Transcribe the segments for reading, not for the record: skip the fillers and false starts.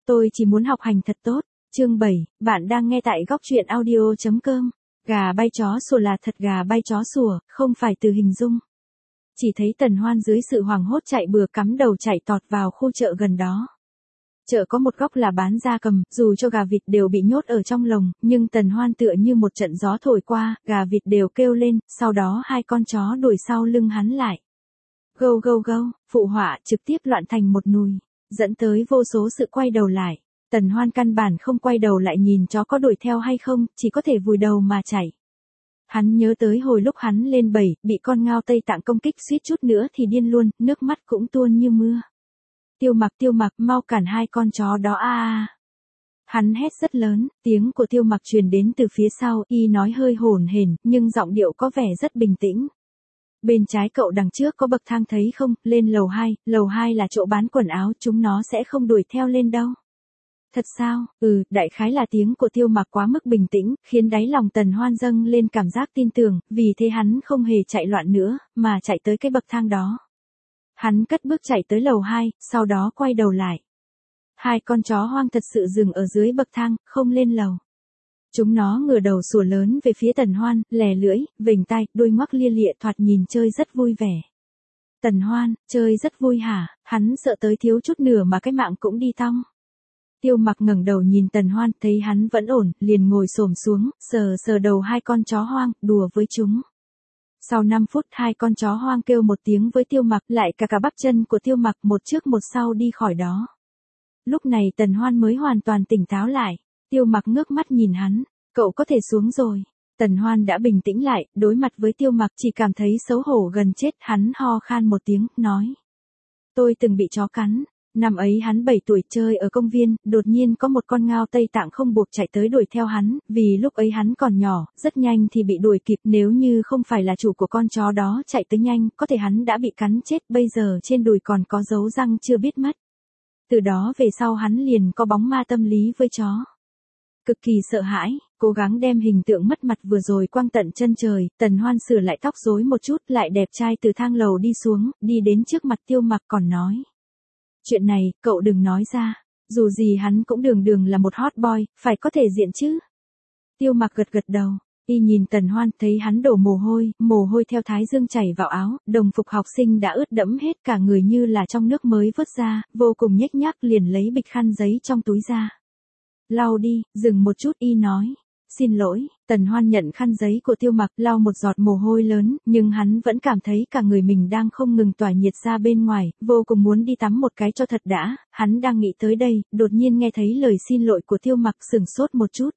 Tôi chỉ muốn học hành thật tốt. Chương 7, bạn đang nghe tại góc truyện audio.com. Gà bay chó sủa là thật gà bay chó sủa, không phải từ hình dung. Chỉ thấy Tần Hoan dưới sự hoảng hốt chạy bừa cắm đầu chạy tọt vào khu chợ gần đó. Chợ có một góc là bán gia cầm, dù cho gà vịt đều bị nhốt ở trong lồng, nhưng Tần Hoan tựa như một trận gió thổi qua, gà vịt đều kêu lên, sau đó hai con chó đuổi sau lưng hắn lại. Gâu gâu gâu, phụ họa trực tiếp loạn thành một nùi, dẫn tới vô số sự quay đầu lại. Tần Hoan căn bản không quay đầu lại nhìn chó có đuổi theo hay không, chỉ có thể vùi đầu mà chạy. Hắn nhớ tới hồi lúc hắn lên bầy, bị con ngao Tây Tạng công kích suýt chút nữa thì điên luôn, nước mắt cũng tuôn như mưa. Tiêu Mặc, mau cản hai con chó đó a! Hắn hét rất lớn, tiếng của Tiêu Mặc truyền đến từ phía sau, y nói hơi hổn hển, nhưng giọng điệu có vẻ rất bình tĩnh. Bên trái cậu đằng trước có bậc thang thấy không, lên lầu 2 là chỗ bán quần áo, chúng nó sẽ không đuổi theo lên đâu. Thật sao? Đại khái là tiếng của Tiêu Mặc quá mức bình tĩnh, khiến đáy lòng Tần Hoan dâng lên cảm giác tin tưởng, vì thế hắn không hề chạy loạn nữa, mà chạy tới cái bậc thang đó. Hắn cất bước chạy tới lầu 2, sau đó quay đầu lại. Hai con chó hoang thật sự dừng ở dưới bậc thang, không lên lầu. Chúng nó ngửa đầu sủa lớn về phía Tần Hoan, lè lưỡi, vểnh tai, đuôi ngoắc lia lịa thoạt nhìn chơi rất vui vẻ. Tần Hoan, chơi rất vui hả? Hắn sợ tới thiếu chút nửa mà cái mạng cũng đi thong. Tiêu Mặc ngẩng đầu nhìn Tần Hoan, thấy hắn vẫn ổn, liền ngồi xổm xuống, sờ đầu hai con chó hoang, đùa với chúng. Sau 5 phút hai con chó hoang kêu một tiếng với Tiêu Mặc, lại cả bắp chân của Tiêu Mặc một trước một sau đi khỏi đó. Lúc này Tần Hoan mới hoàn toàn tỉnh táo lại. Tiêu Mặc ngước mắt nhìn hắn, cậu có thể xuống rồi. Tần Hoan đã bình tĩnh lại, đối mặt với Tiêu Mặc chỉ cảm thấy xấu hổ gần chết, hắn ho khan một tiếng, nói. Tôi từng bị chó cắn. Năm ấy hắn 7 tuổi chơi ở công viên, đột nhiên có một con ngao Tây Tạng không buộc chạy tới đuổi theo hắn, vì lúc ấy hắn còn nhỏ, rất nhanh thì bị đuổi kịp, nếu như không phải là chủ của con chó đó chạy tới nhanh, có thể hắn đã bị cắn chết, bây giờ trên đùi còn có dấu răng chưa biết mất. Từ đó về sau hắn liền có bóng ma tâm lý với chó. Cực kỳ sợ hãi, cố gắng đem hình tượng mất mặt vừa rồi quăng tận chân trời, Tần Hoan sửa lại tóc rối một chút, lại đẹp trai từ thang lầu đi xuống, đi đến trước mặt Tiêu Mặc còn nói. Chuyện này, cậu đừng nói ra, dù gì hắn cũng đường là một hot boy, phải có thể diện chứ. Tiêu Mặc gật đầu, y nhìn Tần Hoan thấy hắn đổ mồ hôi theo thái dương chảy vào áo, đồng phục học sinh đã ướt đẫm hết cả người như là trong nước mới vớt ra, vô cùng nhếch nhác liền lấy bịch khăn giấy trong túi ra. Lau đi, dừng một chút y nói. Xin lỗi, Tần Hoan nhận khăn giấy của Tiêu Mặc lau một giọt mồ hôi lớn, nhưng hắn vẫn cảm thấy cả người mình đang không ngừng tỏa nhiệt ra bên ngoài, vô cùng muốn đi tắm một cái cho thật đã, hắn đang nghĩ tới đây, đột nhiên nghe thấy lời xin lỗi của Tiêu Mặc sửng sốt một chút.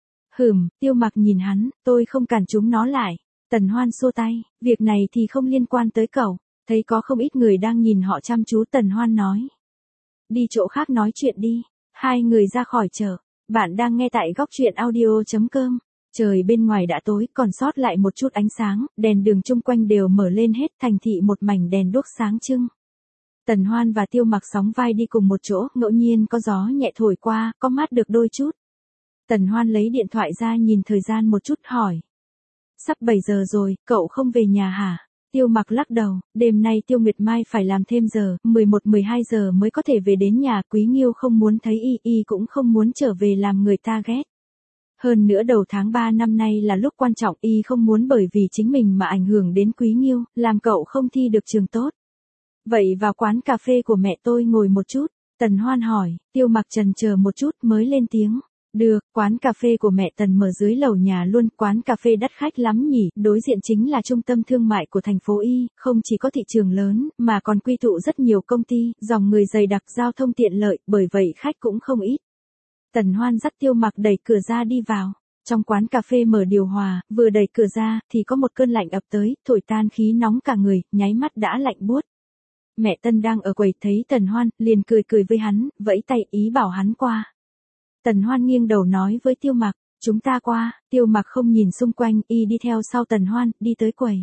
Tiêu Mặc nhìn hắn, tôi không cản chúng nó lại. Tần Hoan xua tay, việc này thì không liên quan tới cậu, thấy có không ít người đang nhìn họ chăm chú Tần Hoan nói. Đi chỗ khác nói chuyện đi, hai người ra khỏi chợ. Bạn đang nghe tại góc truyện audio.com. Trời bên ngoài đã tối, còn sót lại một chút ánh sáng, đèn đường chung quanh đều mở lên hết, thành thị một mảnh đèn đuốc sáng trưng. Tần Hoan và Tiêu Mặc sóng vai đi cùng một chỗ, ngẫu nhiên có gió nhẹ thổi qua, có mát được đôi chút. Tần Hoan lấy điện thoại ra nhìn thời gian một chút hỏi. Sắp 7 giờ rồi, cậu không về nhà hả? Tiêu Mặc lắc đầu, đêm nay Tiêu Nguyệt Mai phải làm thêm giờ, 11-12 giờ mới có thể về đến nhà, Quý Nghiêu không muốn thấy y cũng không muốn trở về làm người ta ghét. Hơn nữa đầu tháng 3 năm nay là lúc quan trọng, y không muốn bởi vì chính mình mà ảnh hưởng đến Quý Nghiêu, làm cậu không thi được trường tốt. Vậy vào quán cà phê của mẹ tôi ngồi một chút, Tần Hoan hỏi, Tiêu Mặc chần chờ một chút mới lên tiếng. Được, quán cà phê của mẹ Tần mở dưới lầu nhà luôn, quán cà phê đắt khách lắm nhỉ, đối diện chính là trung tâm thương mại của thành phố Y, không chỉ có thị trường lớn, mà còn quy tụ rất nhiều công ty, dòng người dày đặc, giao thông tiện lợi, bởi vậy khách cũng không ít. Tần Hoan dắt Tiêu Mặc đẩy cửa ra đi vào. Trong quán cà phê mở điều hòa, vừa đẩy cửa ra, thì có một cơn lạnh ập tới, thổi tan khí nóng cả người, nháy mắt đã lạnh buốt. Mẹ Tân đang ở quầy thấy Tần Hoan, liền cười với hắn, vẫy tay ý bảo hắn qua. Tần Hoan nghiêng đầu nói với Tiêu Mặc, chúng ta qua. Tiêu Mặc không nhìn xung quanh, y đi theo sau Tần Hoan, đi tới quầy.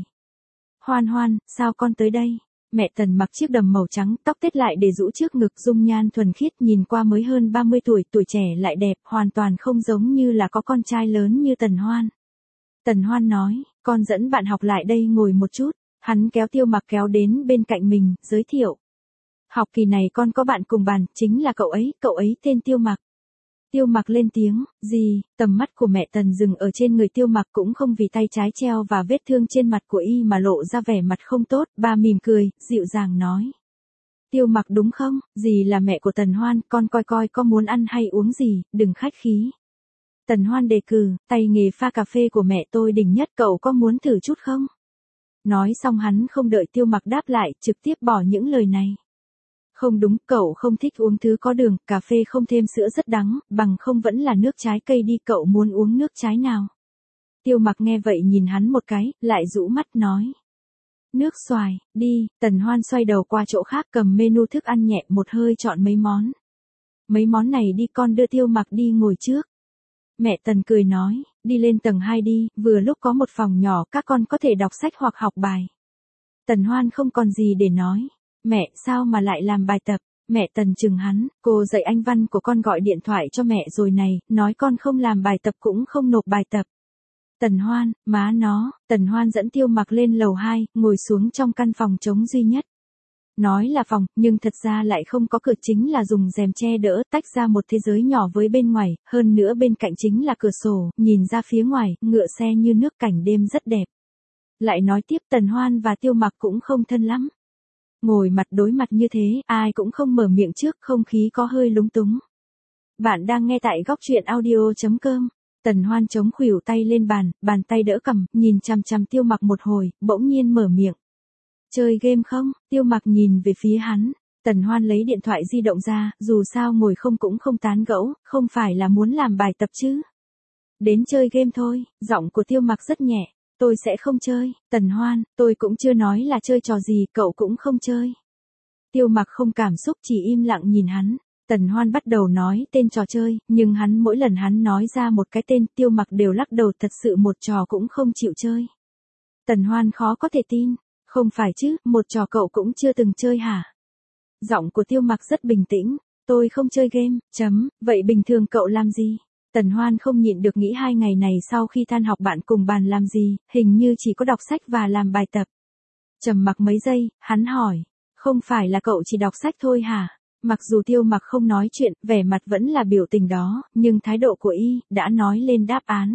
Hoan, sao con tới đây? Mẹ Tần mặc chiếc đầm màu trắng, tóc tết lại để rũ trước ngực, dung nhan thuần khiết, nhìn qua mới hơn 30 tuổi, tuổi trẻ lại đẹp, hoàn toàn không giống như là có con trai lớn như Tần Hoan. Tần Hoan nói, con dẫn bạn học lại đây ngồi một chút. Hắn kéo Tiêu Mặc kéo đến bên cạnh mình, giới thiệu. Học kỳ này con có bạn cùng bàn, chính là cậu ấy tên Tiêu Mặc. Tiêu Mặc lên tiếng, gì, tầm mắt của mẹ Tần dừng ở trên người Tiêu Mặc cũng không vì tay trái treo và vết thương trên mặt của y mà lộ ra vẻ mặt không tốt, bà mỉm cười, dịu dàng nói. Tiêu Mặc đúng không, dì là mẹ của Tần Hoan, con coi coi có muốn ăn hay uống gì, đừng khách khí. Tần Hoan đề cử, tay nghề pha cà phê của mẹ tôi đỉnh nhất, cậu có muốn thử chút không? Nói xong hắn không đợi Tiêu Mặc đáp lại, trực tiếp bỏ những lời này. Không đúng, cậu không thích uống thứ có đường, cà phê không thêm sữa rất đắng, bằng không vẫn là nước trái cây đi, cậu muốn uống nước trái nào? Tiêu Mặc nghe vậy nhìn hắn một cái, lại rũ mắt nói. Nước xoài, đi, Tần Hoan xoay đầu qua chỗ khác cầm menu thức ăn nhẹ một hơi chọn mấy món. Mấy món này đi, con đưa Tiêu Mặc đi ngồi trước. Mẹ Tần cười nói, đi lên tầng 2 đi, vừa lúc có một phòng nhỏ các con có thể đọc sách hoặc học bài. Tần Hoan không còn gì để nói. Mẹ, sao mà lại làm bài tập? Mẹ Tần chừng hắn, cô dạy anh văn của con gọi điện thoại cho mẹ rồi này, nói con không làm bài tập cũng không nộp bài tập. Tần Hoan, má nó, Tần Hoan dẫn Tiêu Mặc lên lầu 2, ngồi xuống trong căn phòng trống duy nhất. Nói là phòng, nhưng thật ra lại không có cửa, chính là dùng rèm che đỡ, tách ra một thế giới nhỏ với bên ngoài, hơn nữa bên cạnh chính là cửa sổ, nhìn ra phía ngoài, ngựa xe như nước, cảnh đêm rất đẹp. Lại nói tiếp, Tần Hoan và Tiêu Mặc cũng không thân lắm. Ngồi mặt đối mặt như thế, ai cũng không mở miệng trước, không khí có hơi lúng túng. Bạn đang nghe tại góc truyện audio.com. Tần Hoan chống khuỷu tay lên bàn, bàn tay đỡ cằm, nhìn chằm chằm Tiêu Mặc một hồi, bỗng nhiên mở miệng. Chơi game không? Tiêu Mặc nhìn về phía hắn. Tần Hoan lấy điện thoại di động ra, dù sao ngồi không cũng không tán gẫu, không phải là muốn làm bài tập chứ. Đến chơi game thôi, giọng của Tiêu Mặc rất nhẹ. Tôi sẽ không chơi, Tần Hoan, tôi cũng chưa nói là chơi trò gì, cậu cũng không chơi. Tiêu Mặc không cảm xúc, chỉ im lặng nhìn hắn. Tần Hoan bắt đầu nói tên trò chơi, nhưng hắn mỗi lần hắn nói ra một cái tên, Tiêu Mặc đều lắc đầu, thật sự một trò cũng không chịu chơi. Tần Hoan khó có thể tin, không phải chứ, một trò cậu cũng chưa từng chơi hả? Giọng của Tiêu Mặc rất bình tĩnh, tôi không chơi game, vậy bình thường cậu làm gì? Tần Hoan không nhịn được nghĩ 2 ngày này sau khi tan học bạn cùng bàn làm gì, hình như chỉ có đọc sách và làm bài tập. Trầm mặc mấy giây, hắn hỏi, không phải là cậu chỉ đọc sách thôi hả? Mặc dù Tiêu Mặc không nói chuyện, vẻ mặt vẫn là biểu tình đó, nhưng thái độ của y đã nói lên đáp án.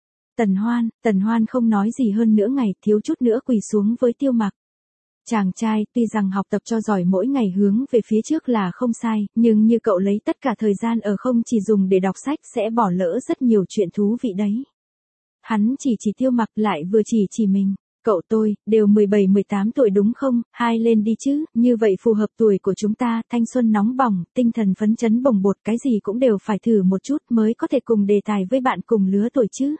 Tần Hoan không nói gì hơn nữa, ngày thiếu chút nữa quỳ xuống với Tiêu Mặc. Chàng trai, tuy rằng học tập cho giỏi mỗi ngày hướng về phía trước là không sai, nhưng như cậu lấy tất cả thời gian ở không chỉ dùng để đọc sách sẽ bỏ lỡ rất nhiều chuyện thú vị đấy. Hắn chỉ Tiêu Mặc, lại vừa chỉ mình. Cậu tôi, đều 17-18 tuổi đúng không, hai lên đi chứ, như vậy phù hợp tuổi của chúng ta, thanh xuân nóng bỏng, tinh thần phấn chấn bồng bột, cái gì cũng đều phải thử một chút mới có thể cùng đề tài với bạn cùng lứa tuổi chứ.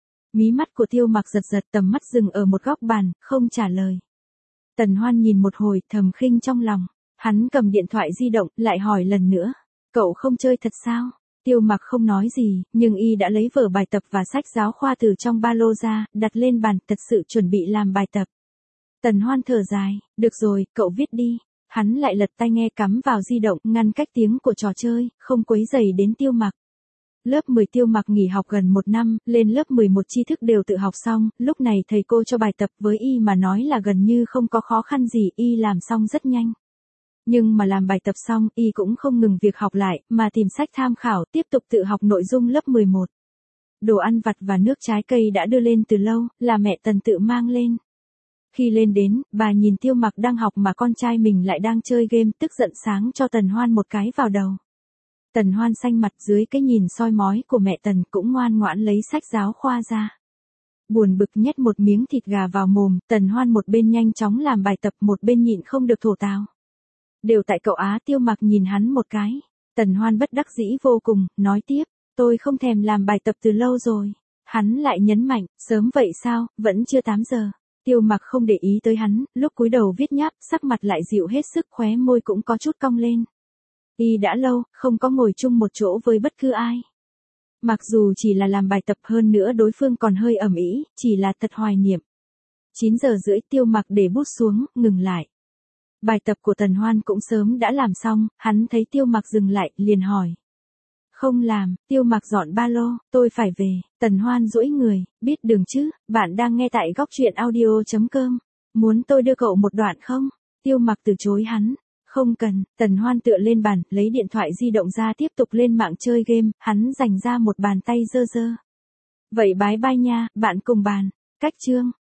Mí mắt của Tiêu Mặc giật giật, tầm mắt dừng ở một góc bàn, không trả lời. Tần Hoan nhìn một hồi, thầm khinh trong lòng. Hắn cầm điện thoại di động, lại hỏi lần nữa. Cậu không chơi thật sao? Tiêu Mặc không nói gì, nhưng y đã lấy vở bài tập và sách giáo khoa từ trong ba lô ra, đặt lên bàn, thật sự chuẩn bị làm bài tập. Tần Hoan thở dài, được rồi, cậu viết đi. Hắn lại lật tai nghe cắm vào di động, ngăn cách tiếng của trò chơi, không quấy rầy đến Tiêu Mặc. Lớp 10 Tiêu Mặc nghỉ học gần 1 năm, lên lớp 11 tri thức đều tự học xong, lúc này thầy cô cho bài tập với y mà nói là gần như không có khó khăn gì, y làm xong rất nhanh. Nhưng mà làm bài tập xong, y cũng không ngừng việc học lại, mà tìm sách tham khảo, tiếp tục tự học nội dung lớp 11. Đồ ăn vặt và nước trái cây đã đưa lên từ lâu, là mẹ Tần tự mang lên. Khi lên đến, bà nhìn Tiêu Mặc đang học mà con trai mình lại đang chơi game, tức giận sáng cho Tần Hoan một cái vào đầu. Tần Hoan xanh mặt, dưới cái nhìn soi mói của mẹ Tần cũng ngoan ngoãn lấy sách giáo khoa ra. Buồn bực nhét một miếng thịt gà vào mồm, Tần Hoan một bên nhanh chóng làm bài tập, một bên nhịn không được thổ tào. Đều tại cậu á. Tiêu Mặc nhìn hắn một cái. Tần Hoan bất đắc dĩ vô cùng, nói tiếp, tôi không thèm làm bài tập từ lâu rồi. Hắn lại nhấn mạnh, sớm vậy sao, vẫn chưa 8 giờ. Tiêu Mặc không để ý tới hắn, lúc cúi đầu viết nháp, sắc mặt lại dịu hết sức, khóe môi cũng có chút cong lên. Y đã lâu, không có ngồi chung một chỗ với bất cứ ai. Mặc dù chỉ là làm bài tập, hơn nữa đối phương còn hơi ầm ĩ, chỉ là thật hoài niệm. 9 giờ rưỡi Tiêu Mặc để bút xuống, ngừng lại. Bài tập của Tần Hoan cũng sớm đã làm xong, hắn thấy Tiêu Mặc dừng lại, liền hỏi. Không làm, Tiêu Mặc dọn ba lô, tôi phải về. Tần Hoan duỗi người, biết đường chứ, bạn đang nghe tại góc truyện audio.com. Muốn tôi đưa cậu một đoạn không? Tiêu Mặc từ chối hắn. Không cần, Tần Hoan tựa lên bàn, lấy điện thoại di động ra tiếp tục lên mạng chơi game, hắn dành ra một bàn tay dơ dơ. Vậy bái bai nha, bạn cùng bàn. Cách chương.